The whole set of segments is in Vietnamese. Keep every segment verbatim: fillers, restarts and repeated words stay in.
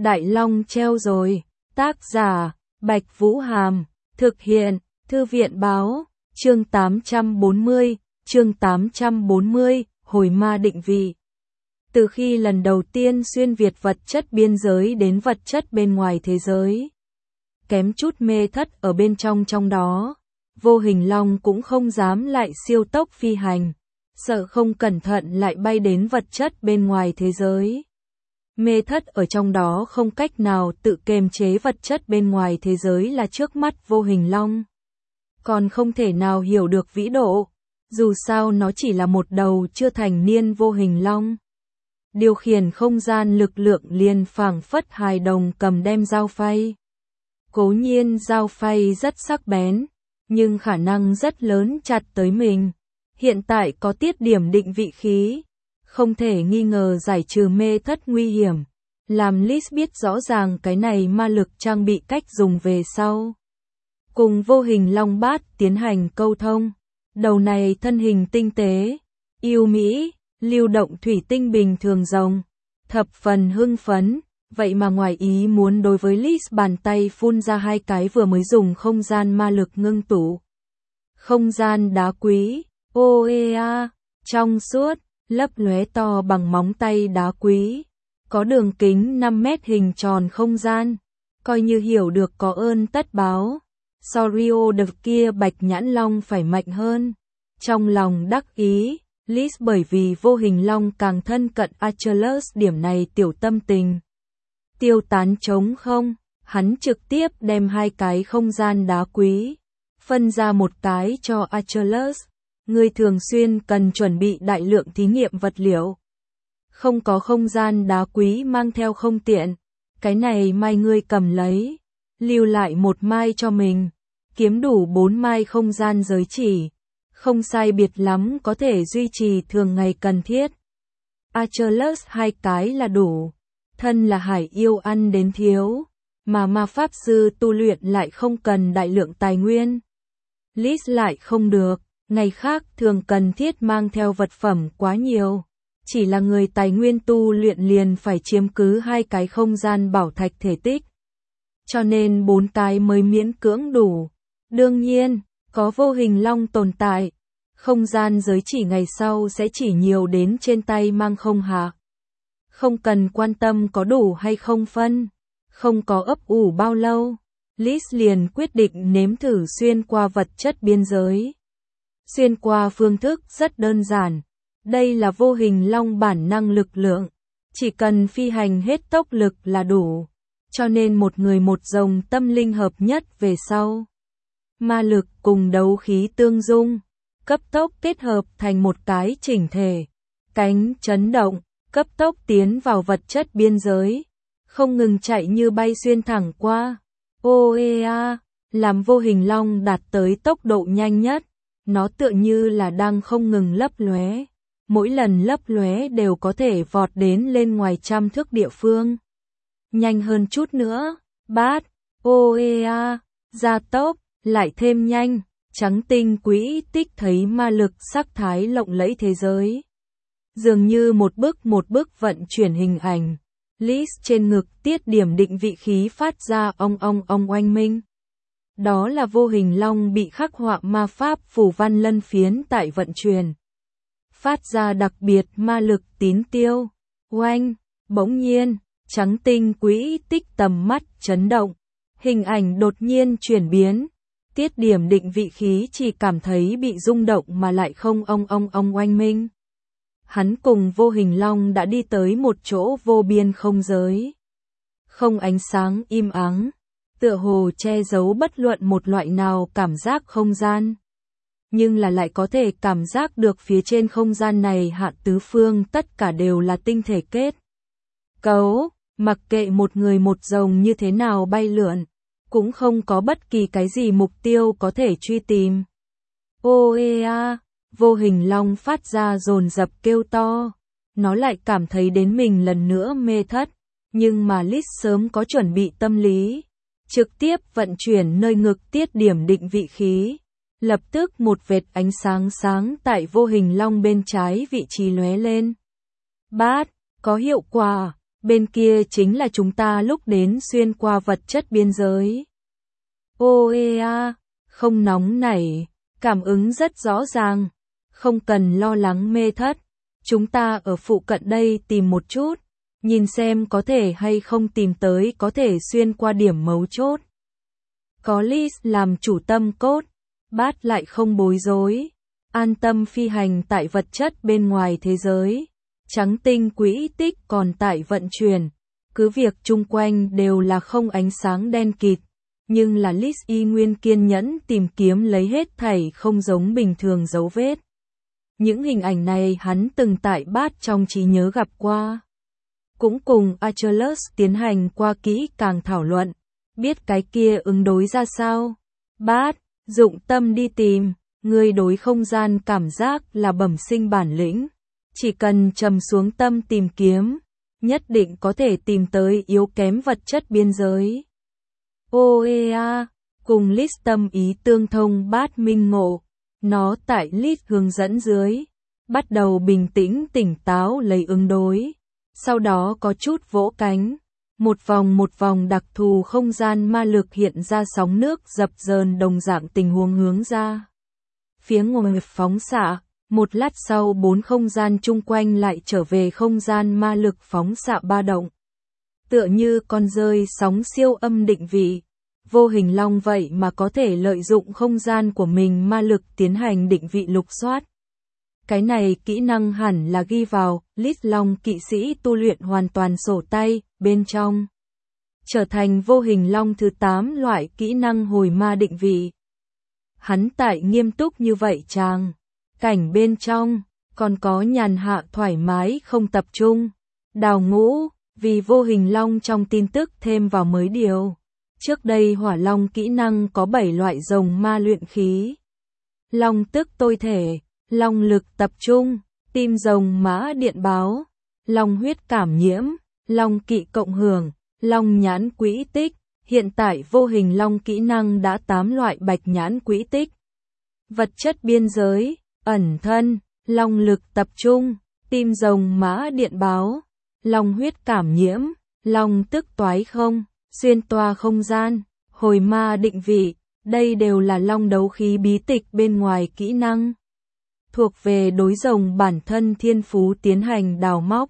Đại Long treo rồi. Tác giả, Bạch Vũ Hàm. Thực hiện, Thư viện báo. Chương tám trăm bốn mươi, chương tám trăm bốn mươi, Hồi ma định vị. Từ khi lần đầu tiên xuyên việt vật chất biên giới đến vật chất bên ngoài thế giới, kém chút mê thất ở bên trong trong đó, Vô Hình Long cũng không dám lại siêu tốc phi hành, sợ không cẩn thận lại bay đến vật chất bên ngoài thế giới. Mê thất ở trong đó không cách nào tự kiềm chế vật chất bên ngoài thế giới là trước mắt Vô Hình Long. Còn không thể nào hiểu được vĩ độ, dù sao nó chỉ là một đầu chưa thành niên Vô Hình Long. Điều khiển không gian lực lượng liền phảng phất hài đồng cầm đem dao phay. Cố nhiên dao phay rất sắc bén, nhưng khả năng rất lớn chặt tới mình. Hiện tại có tiết điểm định vị khí, không thể nghi ngờ giải trừ mê thất nguy hiểm, làm Liz biết rõ ràng cái này ma lực trang bị cách dùng về sau. Cùng Vô Hình Long bát tiến hành câu thông, đầu này thân hình tinh tế, yêu mỹ, lưu động thủy tinh bình thường rồng, thập phần hưng phấn, vậy mà ngoài ý muốn đối với Liz bàn tay phun ra hai cái vừa mới dùng không gian ma lực ngưng tụ. Không gian đá quý, ô e a, trong suốt, lấp lóe to bằng móng tay đá quý, có đường kính năm mét hình tròn không gian, coi như hiểu được có ơn tất báo. Sorio đợt kia Bạch Nhãn Long phải mạnh hơn. Trong lòng đắc ý, Liz bởi vì Vô Hình Long càng thân cận Achilles điểm này tiểu tâm tình tiêu tán trống không, hắn trực tiếp đem hai cái không gian đá quý, phân ra một cái cho Achilles. Ngươi thường xuyên cần chuẩn bị đại lượng thí nghiệm vật liệu. Không có không gian đá quý mang theo không tiện, cái này mai ngươi cầm lấy, lưu lại một mai cho mình, kiếm đủ bốn mai không gian giới chỉ, không sai biệt lắm có thể duy trì thường ngày cần thiết. Achilles hai cái là đủ, thân là hải yêu ăn đến thiếu, mà ma pháp sư tu luyện lại không cần đại lượng tài nguyên. Liz lại không được, ngày khác thường cần thiết mang theo vật phẩm quá nhiều, chỉ là người tài nguyên tu luyện liền phải chiếm cứ hai cái không gian bảo thạch thể tích, cho nên bốn cái mới miễn cưỡng đủ. Đương nhiên, có Vô Hình Long tồn tại, không gian giới chỉ ngày sau sẽ chỉ nhiều đến trên tay mang không hạ. Không cần quan tâm có đủ hay không phân, không có ấp ủ bao lâu, Liz liền quyết định nếm thử xuyên qua vật chất biên giới. Xuyên qua phương thức rất đơn giản, đây là Vô Hình Long bản năng lực lượng, chỉ cần phi hành hết tốc lực là đủ, cho nên một người một rồng tâm linh hợp nhất về sau. Ma lực cùng đấu khí tương dung, cấp tốc kết hợp thành một cái chỉnh thể, cánh chấn động, cấp tốc tiến vào vật chất biên giới, không ngừng chạy như bay xuyên thẳng qua. ô e a, làm Vô Hình Long đạt tới tốc độ nhanh nhất, nó tựa như là đang không ngừng lấp lóe, mỗi lần lấp lóe đều có thể vọt đến lên ngoài trăm thước địa phương. Nhanh hơn chút nữa, bát, ô e a, gia tốc, lại thêm nhanh, trắng tinh quỹ tích thấy ma lực sắc thái lộng lẫy thế giới. Dường như một bước một bước vận chuyển hình ảnh, Liz trên ngực tiết điểm định vị khí phát ra ong ong ong oanh minh. Đó là Vô Hình Long bị khắc họa ma pháp phù văn lân phiến tại vận chuyển, phát ra đặc biệt ma lực tín tiêu. Oanh, bỗng nhiên, trắng tinh quỹ tích tầm mắt chấn động, hình ảnh đột nhiên chuyển biến. Tiết điểm định vị khí chỉ cảm thấy bị rung động mà lại không ong ong ong oanh minh. Hắn cùng Vô Hình Long đã đi tới một chỗ vô biên không giới. Không ánh sáng im ắng, tựa hồ che giấu bất luận một loại nào cảm giác không gian. Nhưng là lại có thể cảm giác được phía trên không gian này hạ tứ phương tất cả đều là tinh thể kết cấu, mặc kệ một người một rồng như thế nào bay lượn, cũng không có bất kỳ cái gì mục tiêu có thể truy tìm. ô e a, Vô Hình Long phát ra dồn dập kêu to, nó lại cảm thấy đến mình lần nữa mê thất, nhưng mà Liz sớm có chuẩn bị tâm lý, trực tiếp vận chuyển nơi ngực tiết điểm định vị khí, lập tức một vệt ánh sáng sáng tại Vô Hình Long bên trái vị trí lóe lên. Bát, có hiệu quả, bên kia chính là chúng ta lúc đến xuyên qua vật chất biên giới. Ô ê a, không nóng nảy, cảm ứng rất rõ ràng, không cần lo lắng mê thất. Chúng ta ở phụ cận đây tìm một chút, nhìn xem có thể hay không tìm tới có thể xuyên qua điểm mấu chốt. Có Liz làm chủ tâm cốt, Bát lại không bối rối, an tâm phi hành tại vật chất bên ngoài thế giới. Trắng tinh quỹ tích còn tại vận chuyển, cứ việc chung quanh đều là không ánh sáng đen kịt, nhưng là Liz y nguyên kiên nhẫn tìm kiếm lấy hết thảy không giống bình thường dấu vết. Những hình ảnh này hắn từng tại Bát trong trí nhớ gặp qua. Cũng cùng Achilles tiến hành qua kỹ càng thảo luận, biết cái kia ứng đối ra sao. Bát, dụng tâm đi tìm, người đối không gian cảm giác là bẩm sinh bản lĩnh. Chỉ cần trầm xuống tâm tìm kiếm, nhất định có thể tìm tới yếu kém vật chất biên giới. ô ê a, cùng Liz tâm ý tương thông Bát minh ngộ, nó tại Liz hướng dẫn dưới, bắt đầu bình tĩnh tỉnh táo lấy ứng đối. Sau đó có chút vỗ cánh, một vòng một vòng đặc thù không gian ma lực hiện ra sóng nước dập dờn đồng dạng tình huống hướng ra. Phía ngoài phóng xạ, một lát sau bốn không gian chung quanh lại trở về không gian ma lực phóng xạ ba động. Tựa như con rơi sóng siêu âm định vị, vô hình long vậy mà có thể lợi dụng không gian của mình ma lực tiến hành định vị lục soát. Cái này kỹ năng hẳn là ghi vào Liz Long kỵ sĩ tu luyện hoàn toàn sổ tay bên trong. Trở thành vô hình long thứ tám loại kỹ năng hồi ma định vị. Hắn tại nghiêm túc như vậy chàng. Cảnh bên trong, còn có nhàn hạ thoải mái không tập trung. Đào ngũ, vì vô hình long trong tin tức thêm vào mới điều. Trước đây hỏa long kỹ năng có bảy loại rồng ma luyện khí. Long tức tôi thể, long lực tập trung, tim rồng mã điện báo, long huyết cảm nhiễm, long kỵ cộng hưởng, long nhãn quỹ tích. Hiện tại vô hình long kỹ năng đã tám loại bạch nhãn quỹ tích. Vật chất biên giới, ẩn thân, long lực tập trung, tim rồng mã điện báo, long huyết cảm nhiễm, long tức toái không, xuyên toa không gian, hồi ma định vị, đây đều là long đấu khí bí tịch bên ngoài kỹ năng. Thuộc về đối rồng bản thân thiên phú tiến hành đào móc.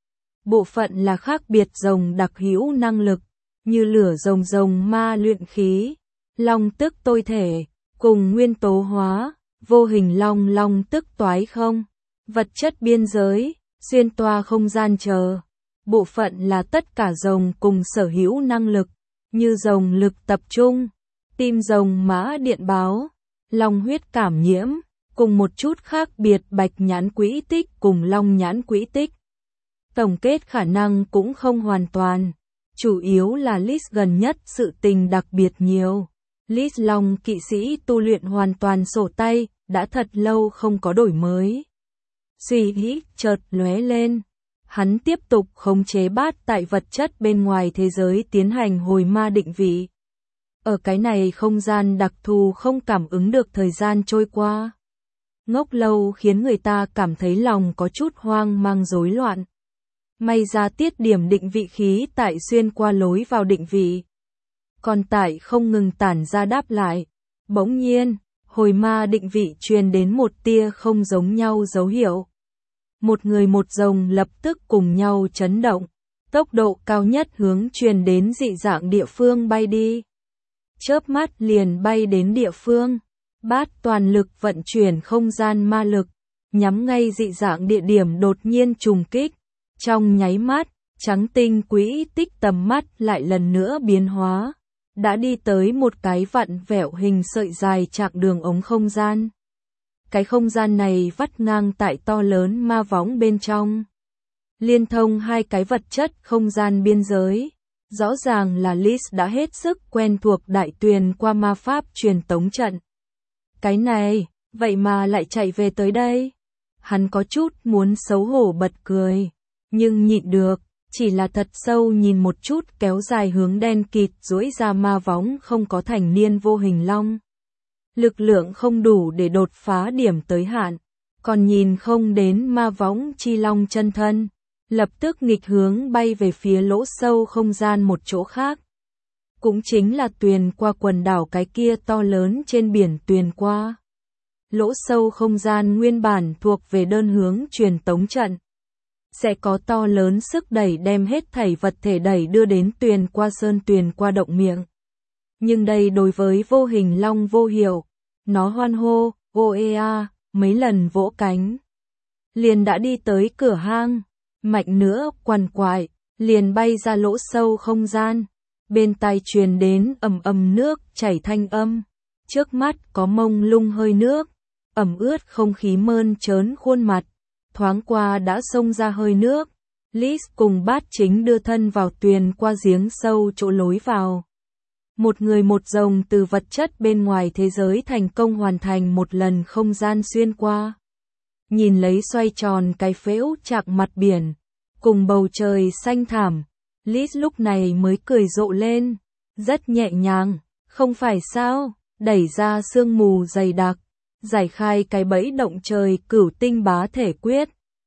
Bộ phận là khác biệt rồng đặc hữu năng lực, như lửa rồng rồng ma luyện khí, long tức tôi thể, cùng nguyên tố hóa, vô hình long long tức toái không, vật chất biên giới, xuyên toa không gian chờ. Bộ phận là tất cả rồng cùng sở hữu năng lực, như rồng lực tập trung, tim rồng mã điện báo, long huyết cảm nhiễm, cùng một chút khác biệt bạch nhãn quỹ tích cùng long nhãn quỹ tích. Tổng kết khả năng cũng không hoàn toàn, chủ yếu là Liz gần nhất sự tình đặc biệt nhiều. Liz Long kỵ sĩ tu luyện hoàn toàn sổ tay, đã thật lâu không có đổi mới. Suy nghĩ chợt lóe lên, hắn tiếp tục khống chế Bát tại vật chất bên ngoài thế giới tiến hành hồi ma định vị. Ở cái này không gian đặc thù không cảm ứng được thời gian trôi qua. Ngốc lâu khiến người ta cảm thấy lòng có chút hoang mang rối loạn. May ra tiết điểm định vị khí tại xuyên qua lối vào định vị. Còn tại không ngừng tản ra đáp lại. Bỗng nhiên, hồi ma định vị truyền đến một tia không giống nhau dấu hiệu. Một người một rồng lập tức cùng nhau chấn động. Tốc độ cao nhất hướng truyền đến dị dạng địa phương bay đi. Chớp mắt liền bay đến địa phương. Bát toàn lực vận chuyển không gian ma lực, nhắm ngay dị dạng địa điểm đột nhiên trùng kích. Trong nháy mắt, trắng tinh quỹ tích tầm mắt lại lần nữa biến hóa. Đã đi tới một cái vặn vẹo hình sợi dài chặng đường ống không gian. Cái không gian này vắt ngang tại to lớn ma võng bên trong. Liên thông hai cái vật chất không gian biên giới. Rõ ràng là Liz đã hết sức quen thuộc đại tuyền qua ma pháp truyền tống trận. Cái này, vậy mà lại chạy về tới đây. Hắn có chút muốn xấu hổ bật cười, nhưng nhịn được, chỉ là thật sâu nhìn một chút kéo dài hướng đen kịt duỗi ra ma võng không có thành niên vô hình long. Lực lượng không đủ để đột phá điểm tới hạn, còn nhìn không đến ma võng chi long chân thân. lập tức nghịch hướng bay về phía lỗ sâu không gian một chỗ khác. Cũng chính là Tuyền Qua quần đảo cái kia to lớn trên biển Tuyền Qua. Lỗ sâu không gian nguyên bản thuộc về đơn hướng truyền tống trận. Sẽ có to lớn sức đẩy đem hết thảy vật thể đẩy đưa đến Tuyền Qua sơn Tuyền Qua động miệng. Nhưng đây đối với vô hình long vô hiệu, nó hoan hô, ô ê a, mấy lần vỗ cánh. Liền đã đi tới cửa hang, mạnh nữa quằn quại, liền bay ra lỗ sâu không gian. Bên tai truyền đến ầm ầm nước chảy thanh âm, trước mắt có mông lung hơi nước, ẩm ướt không khí mơn trớn khuôn mặt, thoáng qua đã xông ra hơi nước. Liz cùng Bát Chính đưa thân vào Tuyền Qua giếng sâu chỗ lối vào. Một người một rồng từ vật chất bên ngoài thế giới thành công hoàn thành một lần không gian xuyên qua. Nhìn lấy xoay tròn cái phễu chạc mặt biển, cùng bầu trời xanh thảm, Liz lúc này mới cười rộ lên, rất nhẹ nhàng, không phải sao, đẩy ra sương mù dày đặc, giải khai cái bẫy động trời cửu tinh bá thể quyết,